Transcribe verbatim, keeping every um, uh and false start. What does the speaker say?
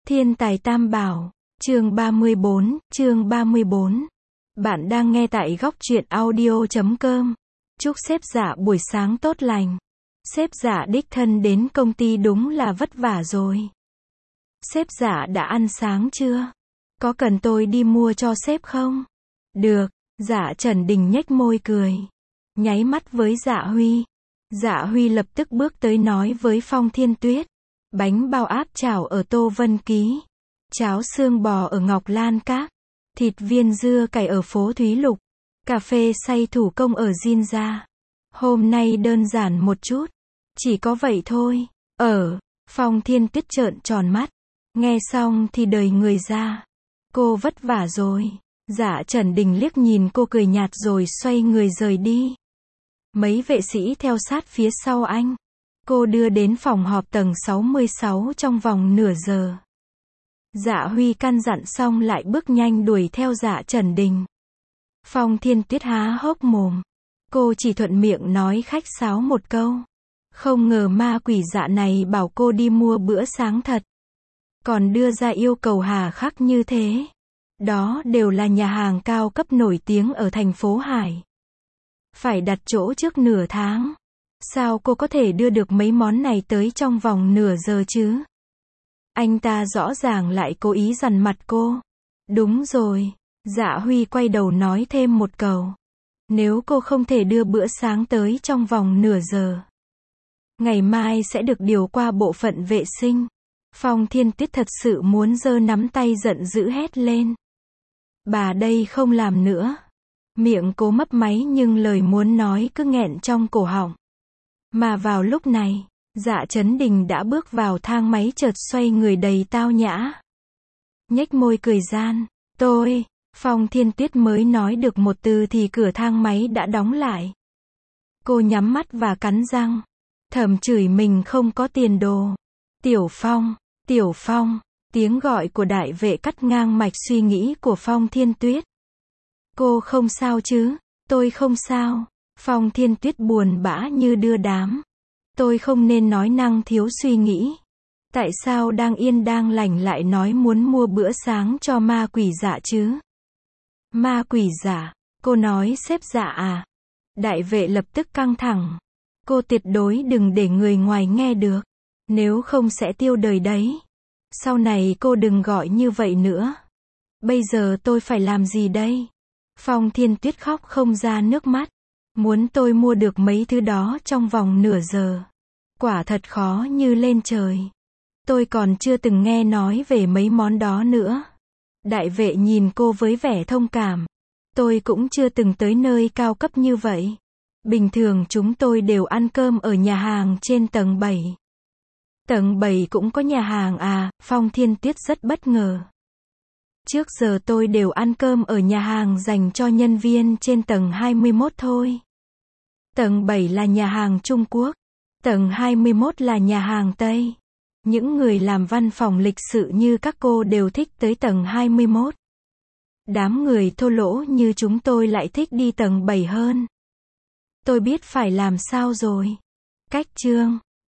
Thiên tài tam bảo, chương ba mươi bốn, chương ba mươi bốn. Bạn đang nghe tại góc truyện audio chấm com. Chúc sếp Dạ buổi sáng tốt lành. Sếp Dạ đích thân đến công ty đúng là vất vả rồi. Sếp Dạ đã ăn sáng chưa? Có cần tôi đi mua cho sếp không? Được, Dạ Trần Đình nhếch môi cười. Nháy mắt với Dạ Huy. Dạ Huy lập tức bước tới nói với Phong Thiên Tuyết. Bánh bao áp chảo ở Tô Vân Ký. Cháo xương bò ở Ngọc Lan Các. Thịt viên dưa cải ở phố Thúy Lục. Cà phê xay thủ công ở Jinja. Hôm nay đơn giản một chút. Chỉ có vậy thôi. Ở, Phong Thiên Tuyết trợn tròn mắt. Nghe xong thì đời người ra. Cô vất vả rồi. Dạ Trần Đình liếc nhìn cô cười nhạt rồi xoay người rời đi. Mấy vệ sĩ theo sát phía sau anh. Cô đưa đến phòng họp tầng sáu mươi sáu trong vòng nửa giờ. Dạ Huy căn dặn xong lại bước nhanh đuổi theo Dạ Trần Đình. Phong Thiên Tuyết há hốc mồm. Cô chỉ thuận miệng nói khách sáo một câu. Không ngờ ma quỷ dạ này bảo cô đi mua bữa sáng thật. Còn đưa ra yêu cầu hà khắc như thế. Đó đều là nhà hàng cao cấp nổi tiếng ở thành phố Hải. Phải đặt chỗ trước nửa tháng. Sao cô có thể đưa được mấy món này tới trong vòng nửa giờ chứ? Anh ta rõ ràng lại cố ý dằn mặt cô. Đúng rồi. Dạ Huy quay đầu nói thêm một câu. Nếu cô không thể đưa bữa sáng tới trong vòng nửa giờ, ngày mai sẽ được điều qua bộ phận vệ sinh. Phong Thiên Tuyết thật sự muốn giơ nắm tay giận dữ hét lên. Bà đây không làm nữa. Miệng cố mấp máy nhưng lời muốn nói cứ nghẹn trong cổ họng. Mà vào lúc này, Dạ Trấn Đình đã bước vào thang máy chợt xoay người đầy tao nhã. Nhếch môi cười gian. Tôi, Phong Thiên Tuyết mới nói được một từ thì cửa thang máy đã đóng lại. Cô nhắm mắt và cắn răng. Thầm chửi mình không có tiền đồ. Tiểu Phong, Tiểu Phong, tiếng gọi của đại vệ cắt ngang mạch suy nghĩ của Phong Thiên Tuyết. Cô không sao chứ? Tôi không sao. Phong Thiên Tuyết buồn bã như đưa đám. Tôi không nên nói năng thiếu suy nghĩ. Tại sao đang yên đang lành lại nói muốn mua bữa sáng cho ma quỷ dạ chứ? Ma quỷ dạ? Cô nói sếp dạ à? Đại vệ lập tức căng thẳng. Cô tuyệt đối đừng để người ngoài nghe được. Nếu không sẽ tiêu đời đấy. Sau này cô đừng gọi như vậy nữa. Bây giờ tôi phải làm gì đây? Phong Thiên Tuyết khóc không ra nước mắt. Muốn tôi mua được mấy thứ đó trong vòng nửa giờ. Quả thật khó như lên trời. Tôi còn chưa từng nghe nói về mấy món đó nữa. Đại vệ nhìn cô với vẻ thông cảm. Tôi cũng chưa từng tới nơi cao cấp như vậy. Bình thường chúng tôi đều ăn cơm ở nhà hàng trên tầng bảy. Tầng bảy cũng có nhà hàng à? Phong Thiên Tuyết rất bất ngờ. Trước giờ tôi đều ăn cơm ở nhà hàng dành cho nhân viên trên tầng hai mươi mốt thôi. Tầng bảy là nhà hàng Trung Quốc. Tầng hai mươi mốt là nhà hàng Tây. Những người làm văn phòng lịch sự như các cô đều thích tới tầng hai mươi mốt. Đám người thô lỗ như chúng tôi lại thích đi tầng bảy hơn. Tôi biết phải làm sao rồi. Cách chương